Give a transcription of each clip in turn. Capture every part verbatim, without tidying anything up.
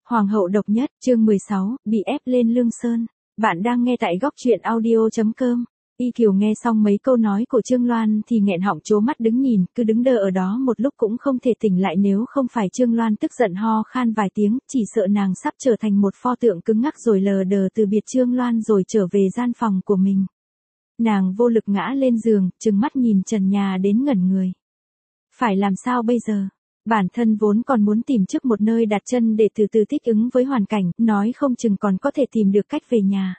Hoàng hậu độc nhất, chương mười sáu, bị ép lên Lương Sơn. Bạn đang nghe tại góc truyện audio chấm com. Y Kiều nghe xong mấy câu nói của Trương Loan thì nghẹn họng trố mắt đứng nhìn, cứ đứng đơ ở đó một lúc cũng không thể tỉnh lại, nếu không phải Trương Loan tức giận ho khan vài tiếng, chỉ sợ nàng sắp trở thành một pho tượng cứng ngắc rồi lờ đờ từ biệt Trương Loan rồi trở về gian phòng của mình. Nàng vô lực ngã lên giường, trừng mắt nhìn trần nhà đến ngẩn người. Phải làm sao bây giờ? Bản thân vốn còn muốn tìm trước một nơi đặt chân để từ từ thích ứng với hoàn cảnh, nói không chừng còn có thể tìm được cách về nhà.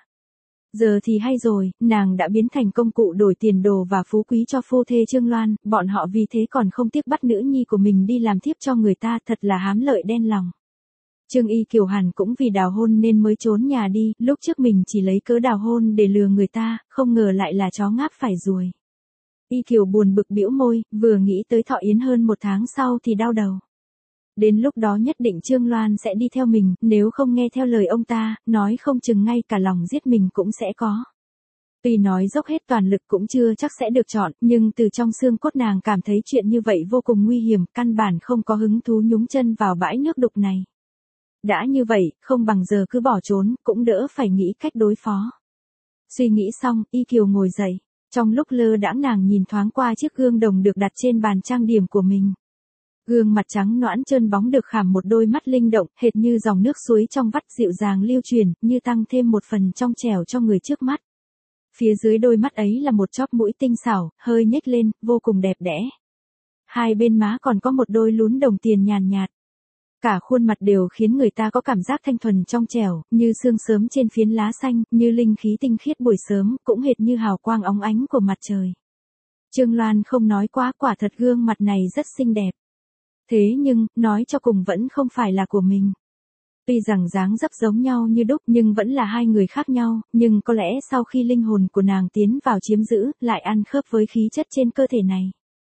Giờ thì hay rồi, nàng đã biến thành công cụ đổi tiền đồ và phú quý cho phu thê Trương Loan, bọn họ vì thế còn không tiếc bắt nữ nhi của mình đi làm thiếp cho người ta, thật là hám lợi đen lòng. Trương Y Kiều hẳn cũng vì đào hôn nên mới trốn nhà đi, lúc trước mình chỉ lấy cớ đào hôn để lừa người ta, không ngờ lại là chó ngáp phải ruồi. Y Kiều buồn bực bĩu môi, vừa nghĩ tới Thọ Yến hơn một tháng sau thì đau đầu. Đến lúc đó nhất định Trương Loan sẽ đi theo mình, nếu không nghe theo lời ông ta, nói không chừng ngay cả lòng giết mình cũng sẽ có. Tuy nói dốc hết toàn lực cũng chưa chắc sẽ được chọn, nhưng từ trong xương cốt nàng cảm thấy chuyện như vậy vô cùng nguy hiểm, căn bản không có hứng thú nhúng chân vào bãi nước đục này. Đã như vậy, không bằng giờ cứ bỏ trốn, cũng đỡ phải nghĩ cách đối phó. Suy nghĩ xong, Y Kiều ngồi dậy. Trong lúc lơ đãng nàng nhìn thoáng qua chiếc gương đồng được đặt trên bàn trang điểm của mình. Gương mặt trắng nõn trơn bóng được khảm một đôi mắt linh động, hệt như dòng nước suối trong vắt dịu dàng lưu truyền, như tăng thêm một phần trong trẻo cho người trước mắt. Phía dưới đôi mắt ấy là một chóp mũi tinh xảo, hơi nhếch lên, vô cùng đẹp đẽ. Hai bên má còn có một đôi lún đồng tiền nhàn nhạt. Cả khuôn mặt đều khiến người ta có cảm giác thanh thuần trong trẻo, như sương sớm trên phiến lá xanh, như linh khí tinh khiết buổi sớm, cũng hệt như hào quang óng ánh của mặt trời. Trương Loan không nói quá, quả thật gương mặt này rất xinh đẹp. Thế nhưng, nói cho cùng vẫn không phải là của mình. Tuy rằng dáng dấp giống nhau như đúc nhưng vẫn là hai người khác nhau, nhưng có lẽ sau khi linh hồn của nàng tiến vào chiếm giữ, lại ăn khớp với khí chất trên cơ thể này.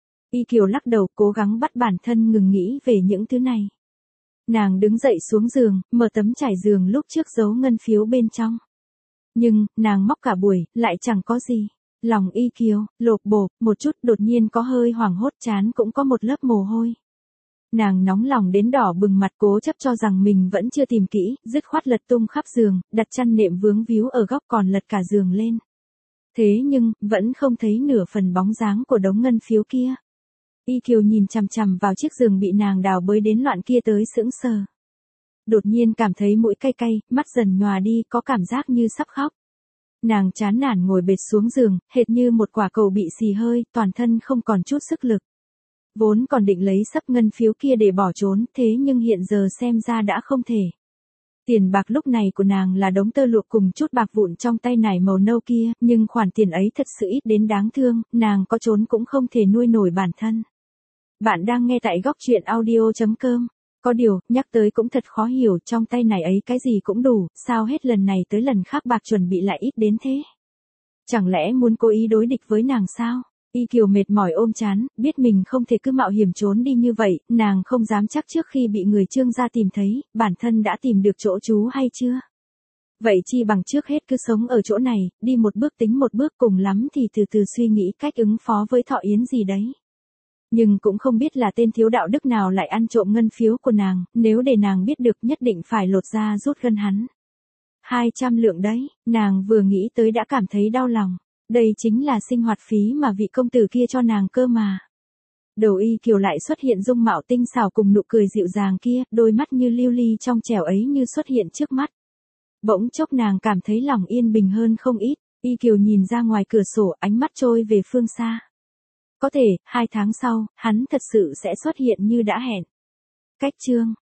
Y Kiều lắc đầu, cố gắng bắt bản thân ngừng nghĩ về những thứ này. Nàng đứng dậy xuống giường, mở tấm trải giường lúc trước giấu ngân phiếu bên trong. Nhưng, nàng móc cả buổi, lại chẳng có gì. Lòng Y Kiều, lộp bộp, một chút, đột nhiên có hơi hoảng hốt, trán cũng có một lớp mồ hôi. Nàng nóng lòng đến đỏ bừng mặt, cố chấp cho rằng mình vẫn chưa tìm kỹ, dứt khoát lật tung khắp giường, đặt chăn nệm vướng víu ở góc còn lật cả giường lên. Thế nhưng, vẫn không thấy nửa phần bóng dáng của đống ngân phiếu kia. Y Kiều nhìn chằm chằm vào chiếc giường bị nàng đào bới đến loạn kia tới sững sờ. Đột nhiên cảm thấy mũi cay cay, mắt dần nhòa đi, có cảm giác như sắp khóc. Nàng chán nản ngồi bệt xuống giường, hệt như một quả cầu bị xì hơi, toàn thân không còn chút sức lực. Vốn còn định lấy sấp ngân phiếu kia để bỏ trốn, thế nhưng hiện giờ xem ra đã không thể. Tiền bạc lúc này của nàng là đống tơ lụa cùng chút bạc vụn trong tay nải màu nâu kia, nhưng khoản tiền ấy thật sự ít đến đáng thương, nàng có trốn cũng không thể nuôi nổi bản thân. Bạn đang nghe tại góc truyện audio chấm com. Có điều, nhắc tới cũng thật khó hiểu, trong tay này ấy cái gì cũng đủ, sao hết lần này tới lần khác bạc chuẩn bị lại ít đến thế? Chẳng lẽ muốn cố ý đối địch với nàng sao? Y Kiều mệt mỏi ôm trán, biết mình không thể cứ mạo hiểm trốn đi như vậy, nàng không dám chắc trước khi bị người Trương gia tìm thấy, bản thân đã tìm được chỗ trú hay chưa. Vậy chi bằng trước hết cứ sống ở chỗ này, đi một bước tính một bước, cùng lắm thì từ từ suy nghĩ cách ứng phó với Thọ Yến gì đấy. Nhưng cũng không biết là tên thiếu đạo đức nào lại ăn trộm ngân phiếu của nàng, nếu để nàng biết được nhất định phải lột ra rút gân hắn. hai trăm lượng đấy, nàng vừa nghĩ tới đã cảm thấy đau lòng. Đây chính là sinh hoạt phí mà vị công tử kia cho nàng cơ mà. Đầu Y Kiều lại xuất hiện dung mạo tinh xảo cùng nụ cười dịu dàng kia, đôi mắt như lưu ly trong trẻo ấy như xuất hiện trước mắt. Bỗng chốc nàng cảm thấy lòng yên bình hơn không ít, Y Kiều nhìn ra ngoài cửa sổ, ánh mắt trôi về phương xa. Có thể, hai tháng sau, hắn thật sự sẽ xuất hiện như đã hẹn. Cách chương